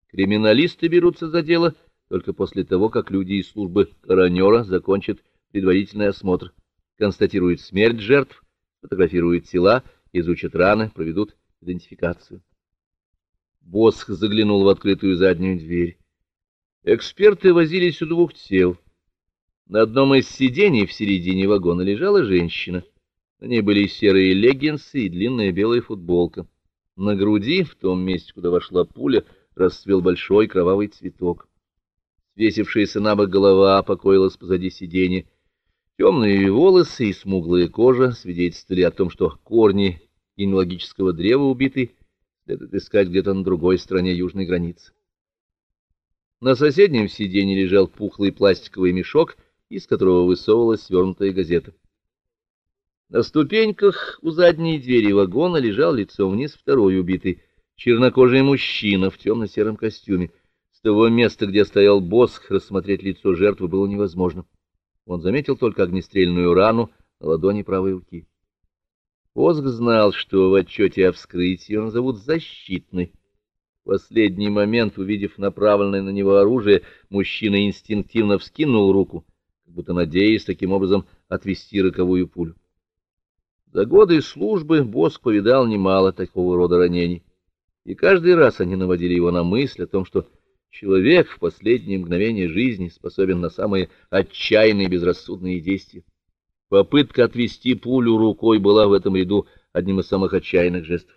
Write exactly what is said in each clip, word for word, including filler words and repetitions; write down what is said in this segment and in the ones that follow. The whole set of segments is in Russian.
Криминалисты берутся за дело только после того, как люди из службы коронера закончат предварительный осмотр, констатируют смерть жертв, фотографируют тела, изучат раны, проведут идентификацию. Босх заглянул в открытую заднюю дверь. Эксперты возились у двух тел. На одном из сидений в середине вагона лежала женщина. На ней были серые леггинсы и длинная белая футболка. На груди, в том месте, куда вошла пуля, расцвел большой кровавый цветок. Свесившаяся на бок голова покоилась позади сиденья. Темные волосы и смуглая кожа свидетельствовали о том, что корни генеалогического древа убитой следует искать где-то на другой стороне южной границы. На соседнем сиденье лежал пухлый пластиковый мешок, из которого высовывалась свернутая газета. На ступеньках у задней двери вагона лежал лицом вниз второй убитый, чернокожий мужчина в темно-сером костюме. С того места, где стоял Босх, рассмотреть лицо жертвы было невозможно. Он заметил только огнестрельную рану на ладони правой руки. Босх знал, что в отчете о вскрытии он назовут защитный. В последний момент, увидев направленное на него оружие, мужчина инстинктивно вскинул руку, как будто надеясь таким образом отвести роковую пулю. За годы службы Босх повидал немало такого рода ранений, и каждый раз они наводили его на мысль о том, что человек в последние мгновения жизни способен на самые отчаянные и безрассудные действия. Попытка отвести пулю рукой была в этом ряду одним из самых отчаянных жестов.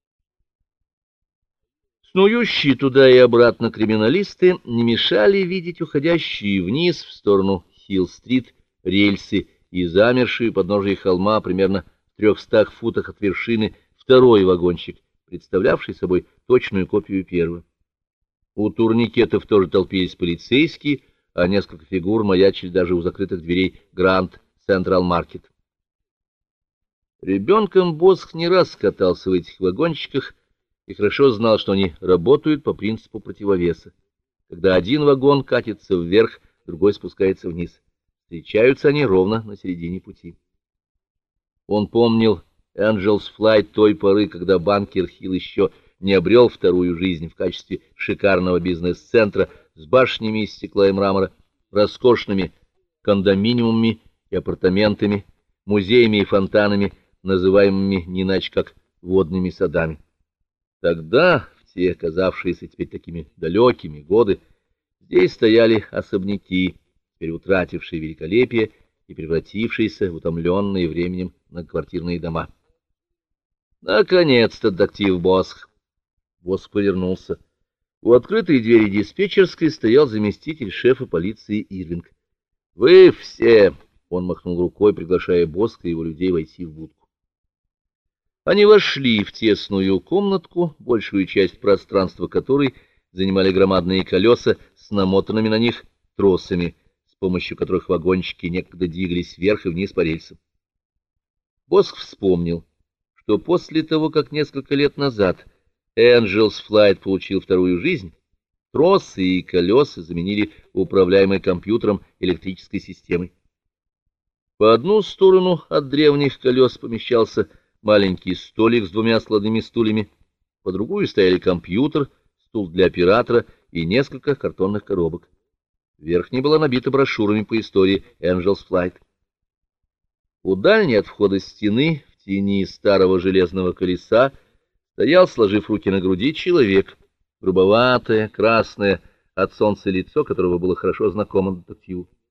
Снующие туда и обратно криминалисты не мешали видеть уходящие вниз в сторону Хилл-стрит рельсы и замершие у подножия холма примерно в трехстах футах от вершины второй вагончик, представлявший собой точную копию первого. У турникетов тоже толпились полицейские, а несколько фигур маячили даже у закрытых дверей Гранд Централ Маркет. Ребенком Босх не раз катался в этих вагончиках и хорошо знал, что они работают по принципу противовеса. Когда один вагон катится вверх, другой спускается вниз. Встречаются они ровно на середине пути. Он помнил Angel's Flight той поры, когда банкир Хилл еще не обрел вторую жизнь в качестве шикарного бизнес-центра с башнями из стекла и мрамора, роскошными кондоминиумами и апартаментами, музеями и фонтанами, называемыми не иначе как водными садами. Тогда, в те оказавшиеся теперь такими далекими годы, здесь стояли особняки, теперь утратившие великолепие и превратившиеся в утомленные временем многоквартирные дома. Наконец-то, детектив Босх. Босх повернулся. У открытой двери диспетчерской стоял заместитель шефа полиции Ирвинг. «Вы все!» — он махнул рукой, приглашая Босха и его людей войти в будку. Они вошли в тесную комнатку, большую часть пространства которой занимали громадные колеса с намотанными на них тросами, с помощью которых вагончики некогда двигались вверх и вниз по рельсам. Босх вспомнил, что после того, как несколько лет назад Angel's Flight получил вторую жизнь, тросы и колеса заменили управляемой компьютером электрической системой. По одну сторону от древних колес помещался маленький столик с двумя складными стульями, по другую стояли компьютер, стул для оператора и несколько картонных коробок. Верхняя была набита брошюрами по истории Angel's Flight. У дальней от входа стены, в тени старого железного колеса, стоял, сложив руки на груди, человек, грубоватое, красное от солнца лицо которого было хорошо знакомо детективу.